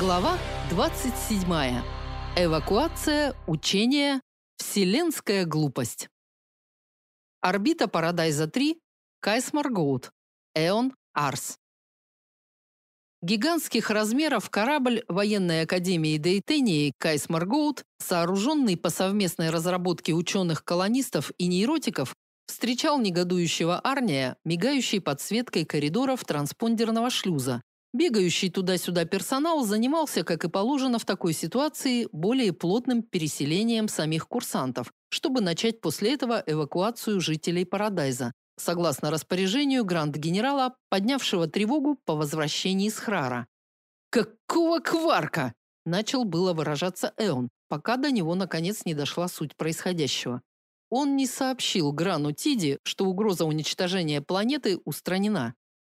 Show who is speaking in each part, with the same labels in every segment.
Speaker 1: Глава 27. Эвакуация, учение, вселенская глупость. Орбита Парадайза-3, Кайс-Маргоут, Эон Арс. Гигантских размеров корабль военной академии Дейтении Кайс-Маргоут, сооруженный по совместной разработке ученых-колонистов и нейротиков, встречал негодующего Арния, мигающей подсветкой коридоров транспондерного шлюза. Бегающий туда-сюда персонал занимался, как и положено в такой ситуации, более плотным переселением самих курсантов, чтобы начать после этого эвакуацию жителей Парадайза, согласно распоряжению гранд-генерала, поднявшего тревогу по возвращении с Храра. «Какого кварка?» – начал было выражаться Эон, пока до него наконец не дошла суть происходящего. Он не сообщил Грану Тиди, что угроза уничтожения планеты устранена.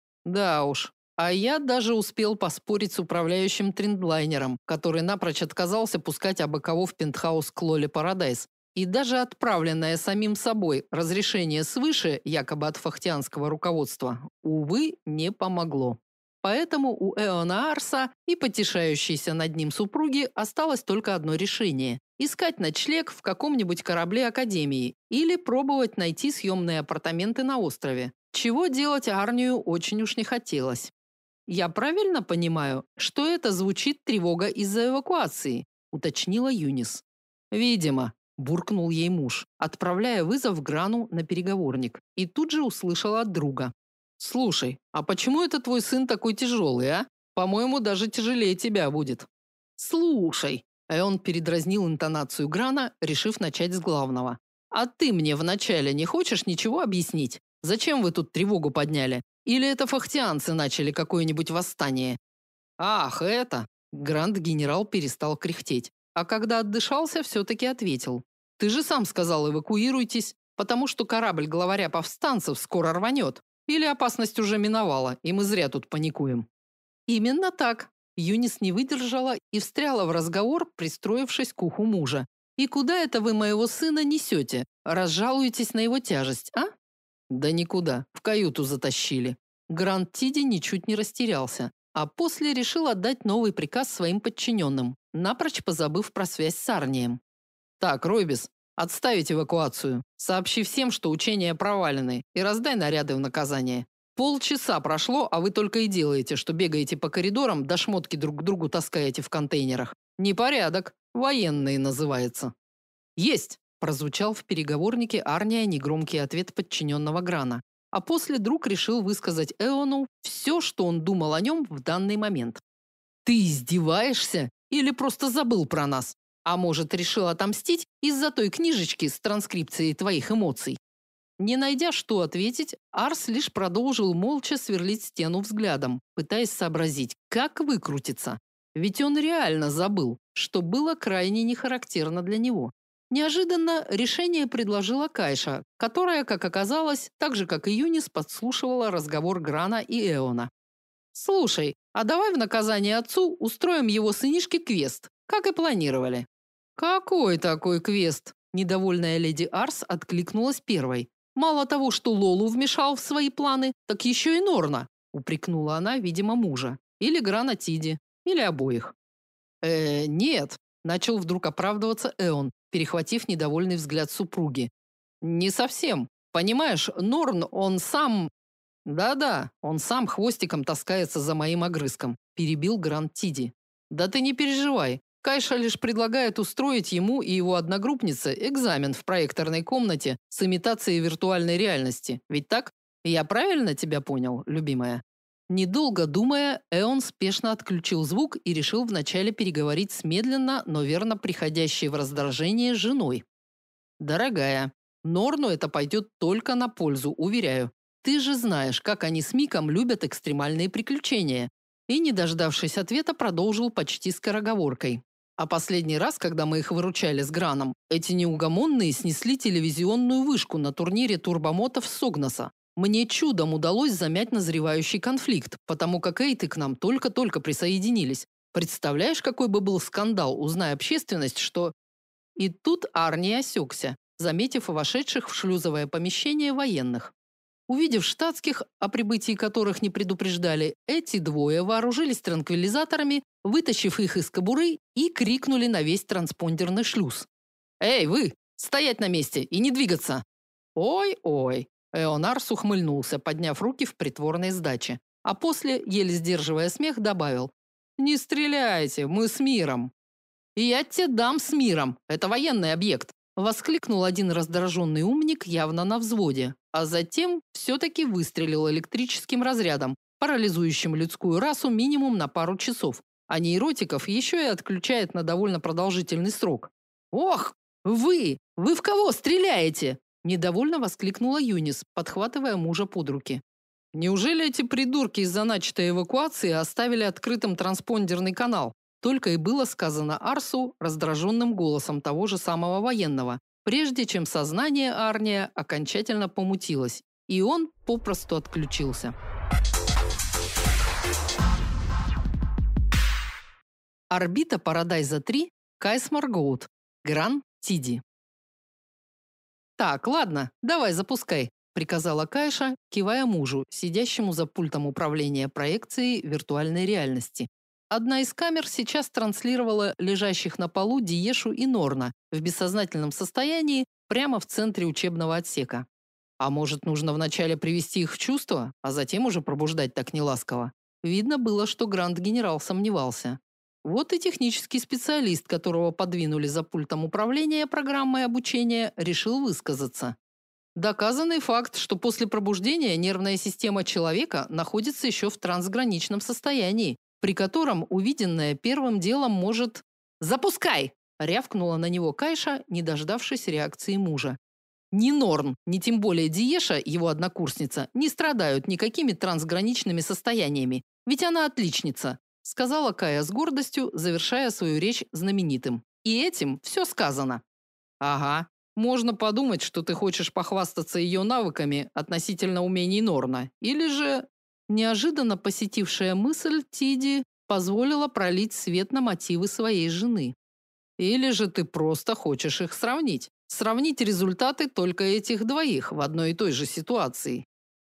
Speaker 1: Да уж. А я даже успел поспорить с управляющим трендлайнером, который напрочь отказался пускать абы-кого в пентхаус Клоли Парадайз. И даже отправленное самим собой разрешение свыше, якобы от фахтианского руководства, увы, не помогло. Поэтому у Эона Арса и потешающейся над ним супруги осталось только одно решение – искать ночлег в каком-нибудь корабле Академии или пробовать найти съемные апартаменты на острове, чего делать Арнию очень уж не хотелось. «Я правильно понимаю, что это звучит тревога из-за эвакуации?» – уточнила Юнис. «Видимо», – буркнул ей муж, отправляя вызов Грану на переговорник, и тут же услышал от друга. «Слушай, а почему это твой сын такой тяжелый, а? По-моему, даже тяжелее тебя будет». «Слушай», – он передразнил интонацию Грана, решив начать с главного. «А ты мне вначале не хочешь ничего объяснить? Зачем вы тут тревогу подняли? Или это фахтианцы начали какое-нибудь восстание?» «Ах, это!» Гранд-генерал перестал кряхтеть. А когда отдышался, все-таки ответил. «Ты же сам сказал, эвакуируйтесь, потому что корабль главаря повстанцев скоро рванет. Или опасность уже миновала, и мы зря тут паникуем». «Именно так». Юнис не выдержала и встряла в разговор, пристроившись к уху мужа. «И куда это вы моего сына несете? Разжалуетесь на его тяжесть, а?» «Да никуда, в каюту затащили». Гранд Тиди ничуть не растерялся, а после решил отдать новый приказ своим подчиненным, напрочь позабыв про связь с Арнием. «Так, Ройбис, отставить эвакуацию. Сообщи всем, что учения провалены, и раздай наряды в наказание. Полчаса прошло, а вы только и делаете, что бегаете по коридорам, да шмотки друг к другу таскаете в контейнерах. Непорядок. Военные называется». «Есть!» – прозвучал в переговорнике Арния негромкий ответ подчиненного Грана. А после друг решил высказать Эону все, что он думал о нем в данный момент. «Ты издеваешься? Или просто забыл про нас? А может, решил отомстить из-за той книжечки с транскрипцией твоих эмоций?» Не найдя, что ответить, Арс лишь продолжил молча сверлить стену взглядом, пытаясь сообразить, как выкрутиться. Ведь он реально забыл, что было крайне нехарактерно для него. Неожиданно решение предложила Кайша, которая, как оказалось, так же, как и Юнис, подслушивала разговор Грана и Эона. «Слушай, а давай в наказание отцу устроим его сынишке квест, как и планировали». «Какой такой квест?» Недовольная леди Арс откликнулась первой. «Мало того, что Лолу вмешал в свои планы, так еще и Норна», упрекнула она, видимо, мужа. Или Грана Тиди, или обоих. Нет», начал вдруг оправдываться Эон, перехватив недовольный взгляд супруги. «Не совсем. Понимаешь, Норн, он сам...» «Да-да, он сам хвостиком таскается за моим огрызком», перебил Гранд Тиди. «Да ты не переживай. Кайша лишь предлагает устроить ему и его одногруппнице экзамен в проекторной комнате с имитацией виртуальной реальности. Ведь так? Я правильно тебя понял, любимая?» Недолго думая, Эон спешно отключил звук и решил вначале переговорить с медленно, но верно приходящей в раздражение женой. «Дорогая, Норну это пойдет только на пользу, уверяю. Ты же знаешь, как они с Миком любят экстремальные приключения». И, не дождавшись ответа, продолжил почти скороговоркой. «А последний раз, когда мы их выручали с Граном, эти неугомонные снесли телевизионную вышку на турнире турбомотов Согнаса. Мне чудом удалось замять назревающий конфликт, потому как эйты к нам только-только присоединились. Представляешь, какой бы был скандал, узная общественность, что...» И тут Арни осекся, заметив вошедших в шлюзовое помещение военных. Увидев штатских, о прибытии которых не предупреждали, эти двое вооружились транквилизаторами, вытащив их из кобуры и крикнули на весь транспондерный шлюз. «Эй, вы! Стоять на месте и не двигаться!» «Ой-ой!» Эонарс ухмыльнулся, подняв руки в притворной сдаче. А после, еле сдерживая смех, добавил: «Не стреляйте, мы с миром». «Я тебе дам с миром, это военный объект», воскликнул один раздраженный умник явно на взводе, а затем все-таки выстрелил электрическим разрядом, парализующим людскую расу минимум на пару часов, а нейротиков еще и отключает на довольно продолжительный срок. «Ох, вы! Вы в кого стреляете?» недовольно воскликнула Юнис, подхватывая мужа под руки. «Неужели эти придурки из-за начатой эвакуации оставили открытым транспондерный канал?» Только и было сказано Арсу раздраженным голосом того же самого военного, прежде чем сознание Арния окончательно помутилось, и он попросту отключился. Орбита Парадайза-3, Кайс Маргоут, Гран Тиди. «Так, ладно, давай запускай», приказала Кайша, кивая мужу, сидящему за пультом управления проекцией виртуальной реальности. Одна из камер сейчас транслировала лежащих на полу Диешу и Норна в бессознательном состоянии прямо в центре учебного отсека. А может, нужно вначале привести их в чувство, а затем уже пробуждать так неласково? Видно было, что Гранд-генерал сомневался. Вот и технический специалист, которого подвинули за пультом управления программой обучения, решил высказаться. Доказанный факт, что после пробуждения нервная система человека находится еще в трансграничном состоянии, при котором увиденное первым делом может... «Запускай!» – рявкнула на него Кайша, не дождавшись реакции мужа. Ни Норн, ни тем более Диеша, его однокурсница, не страдают никакими трансграничными состояниями, ведь она отличница, сказала Кая с гордостью, завершая свою речь знаменитым. И этим все сказано. Ага, можно подумать, что ты хочешь похвастаться ее навыками относительно умений Норна, или же... Неожиданно посетившая мысль Тиди позволила пролить свет на мотивы своей жены. Или же ты просто хочешь их сравнить? Сравнить результаты только этих двоих в одной и той же ситуации.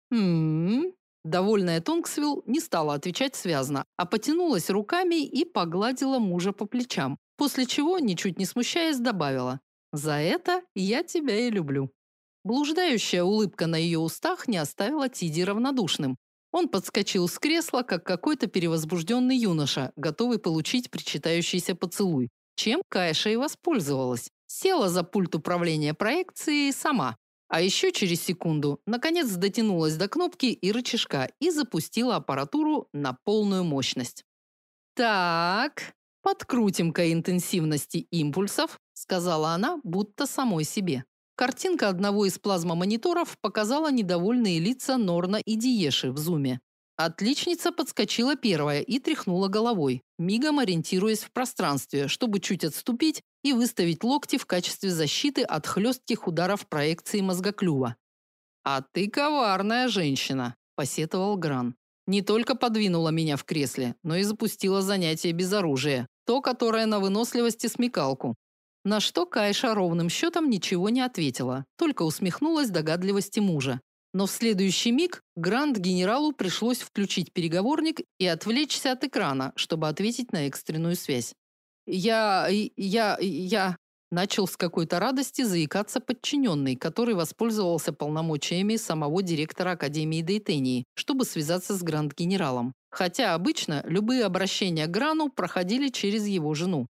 Speaker 1: Довольная Тонксвилл не стала отвечать связно, а потянулась руками и погладила мужа по плечам, после чего, ничуть не смущаясь, добавила: «За это я тебя и люблю». Блуждающая улыбка на ее устах не оставила Тиди равнодушным. Он подскочил с кресла, как какой-то перевозбужденный юноша, готовый получить причитающийся поцелуй, чем Кайша и воспользовалась. Села за пульт управления проекцией сама. А еще через секунду, наконец, дотянулась до кнопки и рычажка и запустила аппаратуру на полную мощность. «Так, подкрутим-ка интенсивности импульсов», сказала она, будто самой себе. Картинка одного из плазмомониторов показала недовольные лица Норна и Диеши в зуме. Отличница подскочила первая и тряхнула головой, мигом ориентируясь в пространстве, чтобы чуть отступить и выставить локти в качестве защиты от хлестких ударов проекции мозгоклюва. «А ты коварная женщина», – посетовал Гран. «Не только подвинула меня в кресле, но и запустила занятие без оружия, то, которое на выносливость и смекалку». На что Кайша ровным счетом ничего не ответила, только усмехнулась догадливости мужа. Но в следующий миг Гранд-генералу пришлось включить переговорник и отвлечься от экрана, чтобы ответить на экстренную связь. Я начал с какой-то радости заикаться подчиненный, который воспользовался полномочиями самого директора Академии Дейтении, чтобы связаться с Гранд-генералом. Хотя обычно любые обращения к Грану проходили через его жену.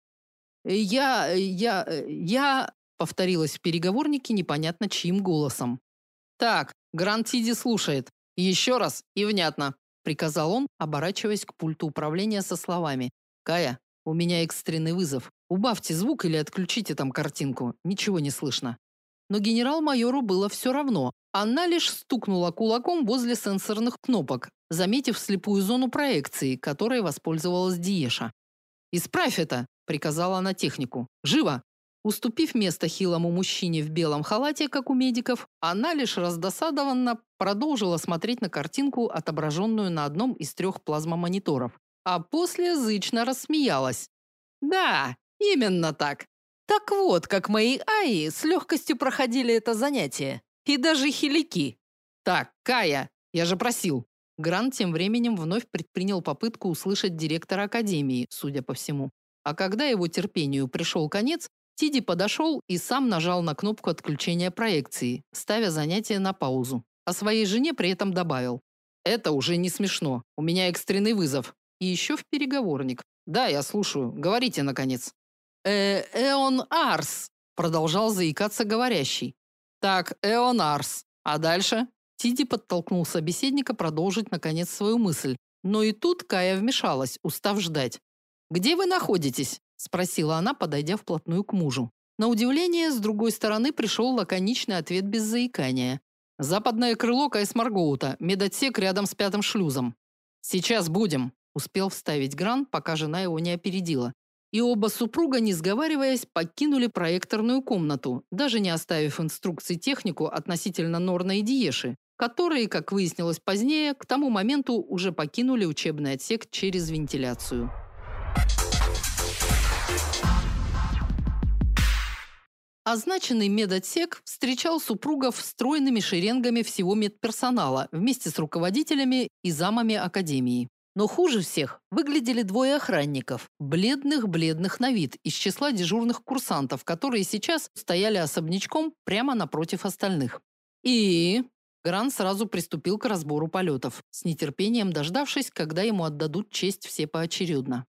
Speaker 1: Я повторилась в переговорнике непонятно чьим голосом. Так, Гранд Тиди слушает. Еще раз и внятно, приказал он, оборачиваясь к пульту управления со словами: Кая, у меня экстренный вызов. Убавьте звук или отключите там картинку. Ничего не слышно. Но генерал-майору было все равно. Она лишь стукнула кулаком возле сенсорных кнопок, заметив слепую зону проекции, которой воспользовалась Диеша. «Исправь это!» – приказала она технику. «Живо!» Уступив место хилому мужчине в белом халате, как у медиков, она лишь раздосадованно продолжила смотреть на картинку, отображенную на одном из 3 плазмомониторов. А после зычно рассмеялась. «Да, именно так. Так вот, как мои АИ с легкостью проходили это занятие. И даже хилики. Так, Кая, я же просил. Грант тем временем вновь предпринял попытку услышать директора академии, судя по всему. А когда его терпению пришел конец, Тиди подошел и сам нажал на кнопку отключения проекции, ставя занятие на паузу. А своей жене при этом добавил: "Это уже не смешно. У меня экстренный вызов". И еще в переговорник. "Да, я слушаю. Говорите наконец". Эон Арс", продолжал заикаться говорящий. "Так, Эон Арс. А дальше?" Тиди подтолкнул собеседника продолжить наконец свою мысль. Но и тут Кая вмешалась, устав ждать. "Где вы находитесь?" спросила она, подойдя вплотную к мужу. На удивление, с другой стороны пришел лаконичный ответ без заикания. "Западное крыло Кайсмаргоута, медотсек рядом с 5-м шлюзом". "Сейчас будем", успел вставить Грант, пока жена его не опередила. И оба супруга, не сговариваясь, покинули проекторную комнату, даже не оставив инструкций технику относительно Норна и Диеши, которые, как выяснилось позднее, к тому моменту уже покинули учебный отсек через вентиляцию. Означенный медотсек встречал супругов стройными шеренгами всего медперсонала вместе с руководителями и замами академии. Но хуже всех выглядели двое охранников, бледных на вид, из числа дежурных курсантов, которые сейчас стояли особнячком прямо напротив остальных. И Грант сразу приступил к разбору полетов, с нетерпением дождавшись, когда ему отдадут честь все поочередно.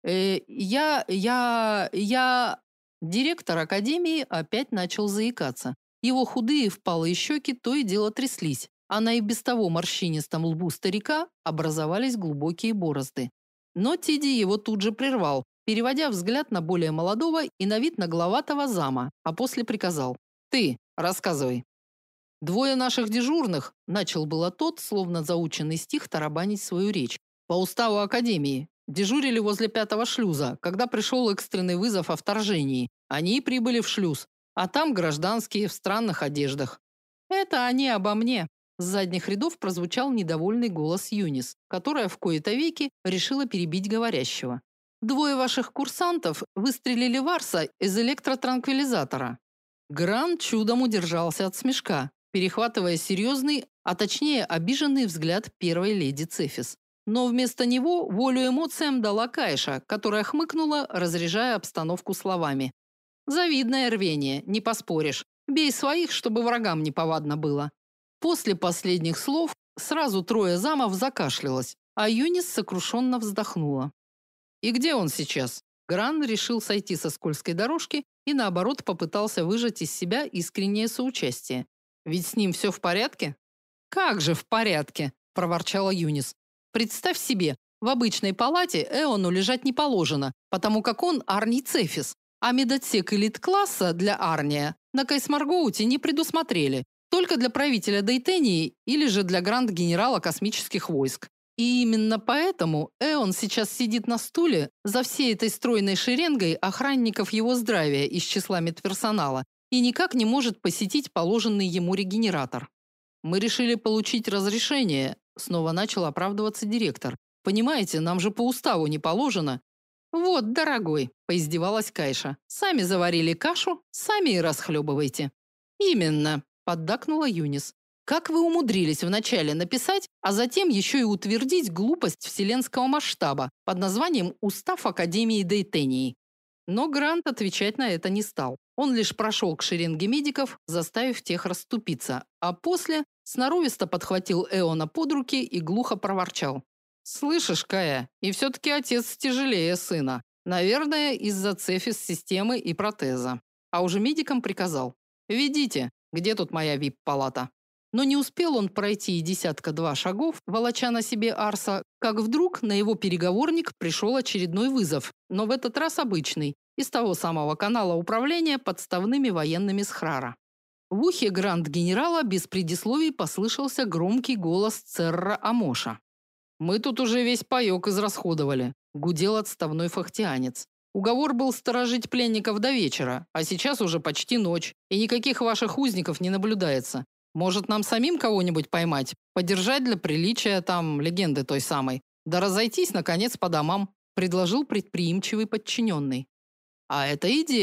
Speaker 1: Я Директор академии опять начал заикаться. Его худые впалые щеки то и дело тряслись, а на и без того морщинистом лбу старика образовались глубокие борозды. Но Тиди его тут же прервал, переводя взгляд на более молодого и на вид нагловатого зама, а после приказал: "Ты, рассказывай". "Двое наших дежурных", начал было тот, словно заученный стих, тарабанить свою речь. "По уставу академии дежурили возле 5-го шлюза, когда пришел экстренный вызов о вторжении. Они прибыли в шлюз, а там гражданские в странных одеждах". "Это они обо мне". С задних рядов прозвучал недовольный голос Юнис, которая в кои-то веки решила перебить говорящего. "Двое ваших курсантов выстрелили в Арса из электротранквилизатора". Грант чудом удержался от смешка, перехватывая серьезный, а точнее обиженный взгляд первой леди Цефис. Но вместо него волю эмоциям дала Кайша, которая хмыкнула, разряжая обстановку словами: "Завидное рвение, не поспоришь. Бей своих, чтобы врагам неповадно было". После последних слов сразу трое замов закашлялось, а Юнис сокрушенно вздохнула. "И где он сейчас?" Гран решил сойти со скользкой дорожки и наоборот попытался выжать из себя искреннее соучастие. "Ведь с ним все в порядке?" "Как же в порядке?" проворчала Юнис. "Представь себе, в обычной палате Эону лежать не положено, потому как он Арний Цефис, а медотсек элит-класса для Арния на Кайсмаргоуте не предусмотрели, только для правителя Дейтении или же для гранд-генерала космических войск. И именно поэтому Эон сейчас сидит на стуле за всей этой стройной шеренгой охранников его здравия из числа медперсонала и никак не может посетить положенный ему регенератор. Мы решили получить разрешение", снова начал оправдываться директор. "Понимаете, нам же по уставу не положено". "Вот, дорогой", поиздевалась Кайша. "Сами заварили кашу, сами и расхлебывайте». "Именно", поддакнула Юнис. "Как вы умудрились вначале написать, а затем еще и утвердить глупость вселенского масштаба под названием Устав Академии Дейтении?" Но Грант отвечать на это не стал. Он лишь прошел к шеренге медиков, заставив тех расступиться, а после сноровисто подхватил Эона под руки и глухо проворчал: "Слышишь, Кая, и все-таки отец тяжелее сына. Наверное, из-за цефис-системы и протеза". А уже медикам приказал: "Ведите, где тут моя вип-палата?" Но не успел он пройти и десятка-два шагов, волоча на себе Арса, как вдруг на его переговорник пришел очередной вызов, но в этот раз обычный, из того самого канала управления подставными военными с Храра. В ухе гранд-генерала без предисловий послышался громкий голос Церра Амоша. "Мы тут уже весь паёк израсходовали", гудел отставной фахтианец. "Уговор был сторожить пленников до вечера, а сейчас уже почти ночь, и никаких ваших узников не наблюдается. Может, нам самим кого-нибудь поймать, подержать для приличия там легенды той самой, да разойтись наконец по домам", предложил предприимчивый подчиненный. "А это идея",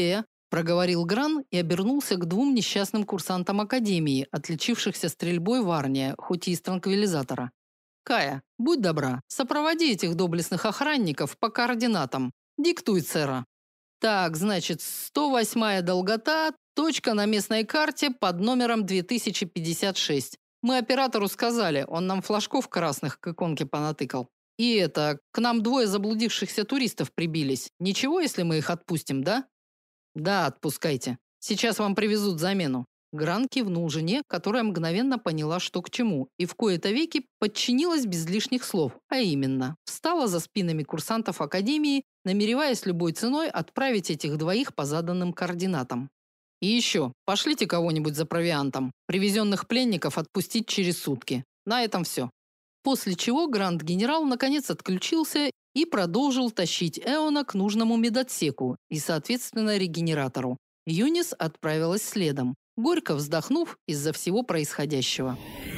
Speaker 1: проговорил Гран и обернулся к двум несчастным курсантам академии, отличившихся стрельбой в Арния, хоть и из транквилизатора. Кая, будь добра, сопроводи этих доблестных охранников по координатам. Диктуй, сэра. Так, значит, 108-я долгота, точка на местной карте под номером 2056. Мы оператору сказали, он нам флажков красных к иконке понатыкал. И это, к нам двое заблудившихся туристов прибились. Ничего, если мы их отпустим, да? Да, отпускайте. Сейчас вам привезут замену. Гран кивнул жене, которая мгновенно поняла, что к чему, и в кои-то веки подчинилась без лишних слов, а именно, встала за спинами курсантов академии, намереваясь любой ценой отправить этих двоих по заданным координатам. И еще, пошлите кого-нибудь за провиантом. Привезенных пленников отпустить через сутки. На этом все. После чего гранд-генерал наконец отключился и продолжил тащить Эона к нужному медотсеку и, соответственно, регенератору. Юнис отправилась следом, горько вздохнув из-за всего происходящего.